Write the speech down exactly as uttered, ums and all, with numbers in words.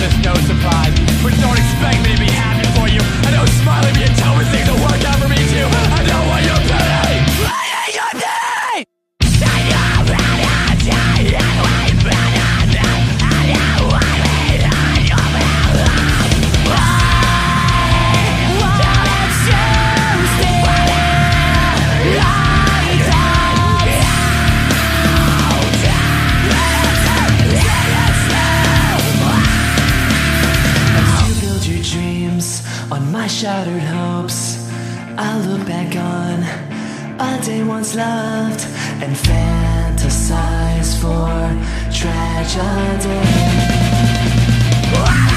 it's no surprise. But don't expect me to be happy for you. I know smiling me and telling things will work out for me too. I don't want your pity. I hate your pity. On my shattered hopes, I look back on a day once loved and fantasize for tragedy.